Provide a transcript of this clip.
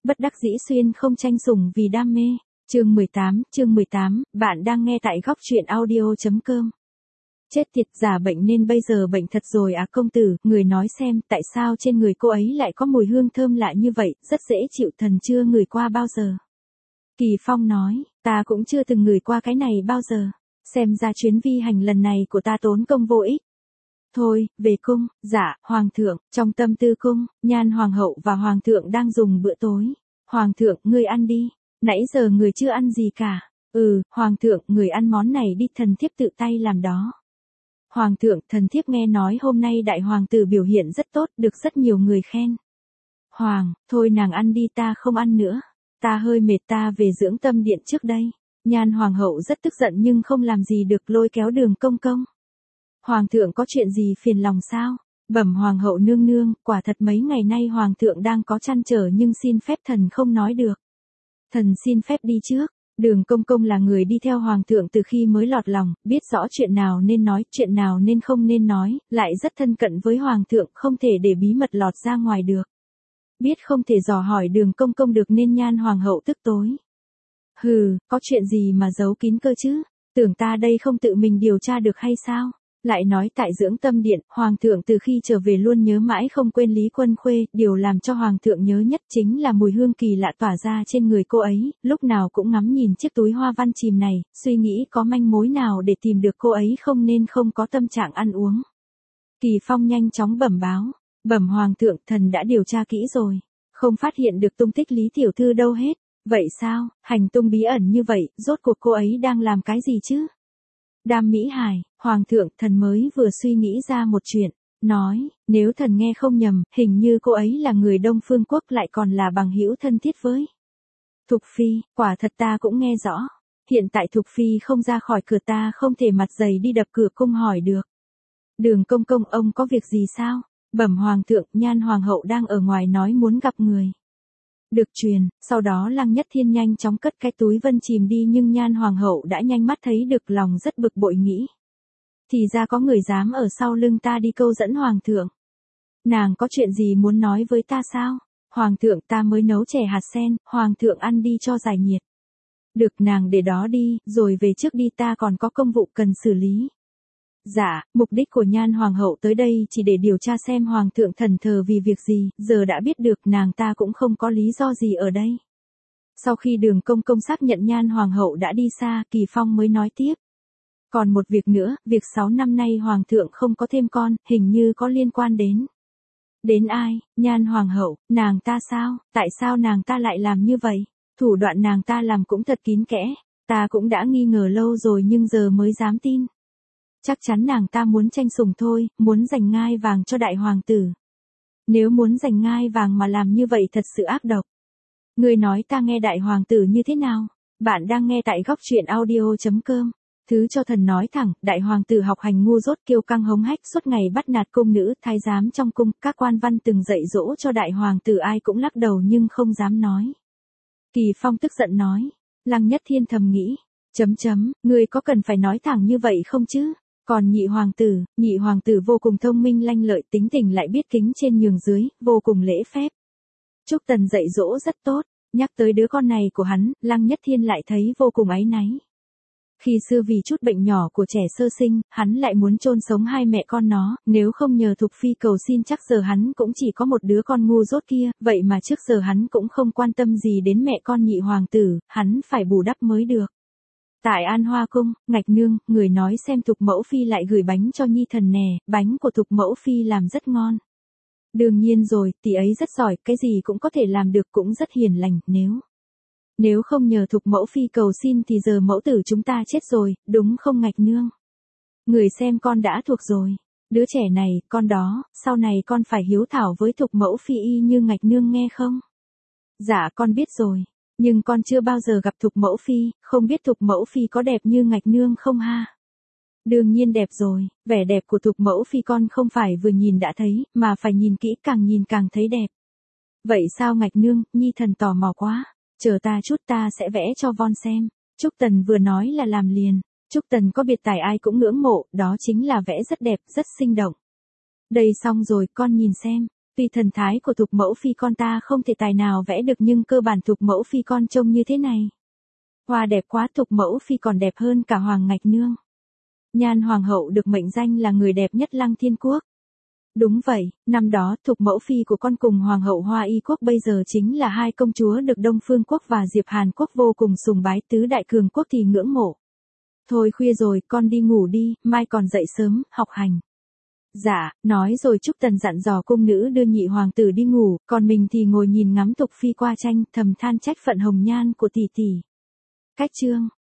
bất đắc dĩ xuyên không tranh sủng vì đam mê. Chương 18, bạn đang nghe tại góc truyện audio.com. Chết tiệt, giả bệnh nên bây giờ bệnh thật rồi à công tử, người nói xem, tại sao trên người cô ấy lại có mùi hương thơm lạ như vậy, rất dễ chịu, thần chưa ngửi qua bao giờ. Kỳ Phong nói, ta cũng chưa từng ngửi qua cái này bao giờ, xem ra chuyến vi hành lần này của ta tốn công vô ích. Thôi, về cung. Dạ, hoàng thượng. Trong tâm tư cung, Nhan hoàng hậu và hoàng thượng đang dùng bữa tối. Hoàng thượng, người ăn đi. Nãy giờ người chưa ăn gì cả. Hoàng thượng, người ăn món này đi, thần thiếp tự tay làm đó. Hoàng thượng, thần thiếp nghe nói hôm nay đại hoàng tử biểu hiện rất tốt, được rất nhiều người khen. Thôi nàng ăn đi, ta không ăn nữa. Ta hơi mệt, ta về dưỡng tâm điện trước đây. Nhan hoàng hậu rất tức giận nhưng không làm gì được, lôi kéo Đường công công. Hoàng thượng có chuyện gì phiền lòng sao? Bẩm hoàng hậu nương nương, quả thật mấy ngày nay hoàng thượng đang có trăn trở nhưng xin phép thần không nói được. Thần xin phép đi trước. Đường công công là người đi theo hoàng thượng từ khi mới lọt lòng, biết rõ chuyện nào nên nói, chuyện nào nên không nên nói, lại rất thân cận với hoàng thượng, không thể để bí mật lọt ra ngoài được. Biết không thể dò hỏi đường công công được nên Nhan hoàng hậu tức tối. Có chuyện gì mà giấu kín cơ chứ? Tưởng ta đây không tự mình điều tra được hay sao? Lại nói tại dưỡng tâm điện, hoàng thượng từ khi trở về luôn nhớ mãi không quên Lý Quân Khuê, điều làm cho hoàng thượng nhớ nhất chính là mùi hương kỳ lạ tỏa ra trên người cô ấy, lúc nào cũng ngắm nhìn chiếc túi hoa văn chìm này, suy nghĩ có manh mối nào để tìm được cô ấy không nên không có tâm trạng ăn uống. Kỳ Phong nhanh chóng bẩm báo, bẩm hoàng thượng, thần đã điều tra kỹ rồi, không phát hiện được tung tích Lý tiểu thư đâu hết. Vậy sao, hành tung bí ẩn như vậy, rốt cuộc cô ấy đang làm cái gì chứ? Đam Mỹ Hải, hoàng thượng, thần mới vừa suy nghĩ ra một chuyện, nói, nếu thần nghe không nhầm, hình như cô ấy là người Đông Phương Quốc lại còn là bằng hữu thân thiết với Thục Phi, quả thật ta cũng nghe rõ. Hiện tại Thục Phi không ra khỏi cửa, ta không thể mặt dày đi đập cửa cung hỏi được. Đường công công, ông có việc gì sao? Bẩm hoàng thượng, Nhan hoàng hậu đang ở ngoài nói muốn gặp người. Được truyền, sau đó Lăng Nhất Thiên nhanh chóng cất cái túi vân chìm đi nhưng Nhan hoàng hậu đã nhanh mắt thấy được, lòng rất bực bội nghĩ. Thì ra có người dám ở sau lưng ta đi câu dẫn hoàng thượng. Nàng có chuyện gì muốn nói với ta sao? Hoàng thượng, ta mới nấu chè hạt sen, hoàng thượng ăn đi cho giải nhiệt. Được, nàng để đó đi, rồi về trước đi, ta còn có công vụ cần xử lý. Dạ, mục đích của Nhan hoàng hậu tới đây chỉ để điều tra xem hoàng thượng thần thờ vì việc gì, giờ đã biết được, nàng ta cũng không có lý do gì ở đây. Sau khi Đường công công xác nhận Nhan hoàng hậu đã đi xa, Kỳ Phong mới nói tiếp. Còn một việc nữa, việc 6 năm nay hoàng thượng không có thêm con, hình như có liên quan đến. Đến ai? Nhan hoàng hậu, nàng ta sao? Tại sao nàng ta lại làm như vậy? Thủ đoạn nàng ta làm cũng thật kín kẽ, ta cũng đã nghi ngờ lâu rồi nhưng giờ mới dám tin. Chắc chắn nàng ta muốn tranh sủng thôi, muốn giành ngai vàng cho đại hoàng tử. Nếu muốn giành ngai vàng mà làm như vậy thật sự ác độc. Người nói ta nghe đại hoàng tử như thế nào? Bạn đang nghe tại góc truyện audio.com. Thứ cho thần nói thẳng, đại hoàng tử học hành ngu dốt, kiêu căng hống hách, suốt ngày bắt nạt cung nữ, thái giám trong cung, các quan văn từng dạy dỗ cho đại hoàng tử ai cũng lắc đầu nhưng không dám nói. Kỳ Phong tức giận nói, Lăng Nhất Thiên thầm nghĩ, người có cần phải nói thẳng như vậy không chứ? Còn nhị hoàng tử vô cùng thông minh lanh lợi, tính tình lại biết kính trên nhường dưới, vô cùng lễ phép. Trúc Tần dạy dỗ rất tốt, nhắc tới đứa con này của hắn, Lăng Nhất Thiên lại thấy vô cùng áy náy. Khi xưa vì chút bệnh nhỏ của trẻ sơ sinh, hắn lại muốn chôn sống hai mẹ con nó, nếu không nhờ Thục Phi cầu xin chắc giờ hắn cũng chỉ có một đứa con ngu dốt kia, vậy mà trước giờ hắn cũng không quan tâm gì đến mẹ con nhị hoàng tử, hắn phải bù đắp mới được. Tại An Hoa Cung, Ngạch Nương, người nói xem Thục Mẫu Phi lại gửi bánh cho Nhi thần nè, bánh của Thục Mẫu Phi làm rất ngon. Đương nhiên rồi, tỷ ấy rất giỏi, cái gì cũng có thể làm được, cũng rất hiền lành, Nếu không nhờ Thục Mẫu Phi cầu xin thì giờ mẫu tử chúng ta chết rồi, đúng không Ngạch Nương? Người xem con đã thuộc rồi. Đứa trẻ này, con đó, sau này con phải hiếu thảo với Thục Mẫu Phi y như Ngạch Nương nghe không? Dạ con biết rồi. Nhưng con chưa bao giờ gặp Thục Mẫu Phi, không biết Thục Mẫu Phi có đẹp như Ngạch Nương không ha? Đương nhiên đẹp rồi, vẻ đẹp của Thục Mẫu Phi con không phải vừa nhìn đã thấy, mà phải nhìn kỹ, càng nhìn càng thấy đẹp. Vậy sao Ngạch Nương? Nhi thần tò mò quá. Chờ ta chút, ta sẽ vẽ cho Von xem. Trúc Tần vừa nói là làm liền. Trúc Tần có biệt tài ai cũng ngưỡng mộ, đó chính là vẽ rất đẹp, rất sinh động. Đây xong rồi, con nhìn xem. Tuy thần thái của Thục mẫu phi con ta không thể tài nào vẽ được nhưng cơ bản Thục mẫu phi con trông như thế này. Hoa đẹp quá, Thục mẫu phi còn đẹp hơn cả Hoàng Ngạch Nương. Nhan Hoàng hậu được mệnh danh là người đẹp nhất Lăng Thiên Quốc. Đúng vậy, năm đó Thục mẫu phi của con cùng Hoàng hậu Hoa Y Quốc bây giờ chính là hai công chúa được Đông Phương Quốc và Diệp Hàn Quốc vô cùng sùng bái, tứ đại cường quốc thì ngưỡng mộ. Thôi khuya rồi, con đi ngủ đi, mai còn dậy sớm, học hành. Dạ, nói rồi Trúc Tần dặn dò cung nữ đưa nhị hoàng tử đi ngủ, còn mình thì ngồi nhìn ngắm Thục phi qua tranh, thầm than trách phận hồng nhan của tỷ tỷ. Cách chương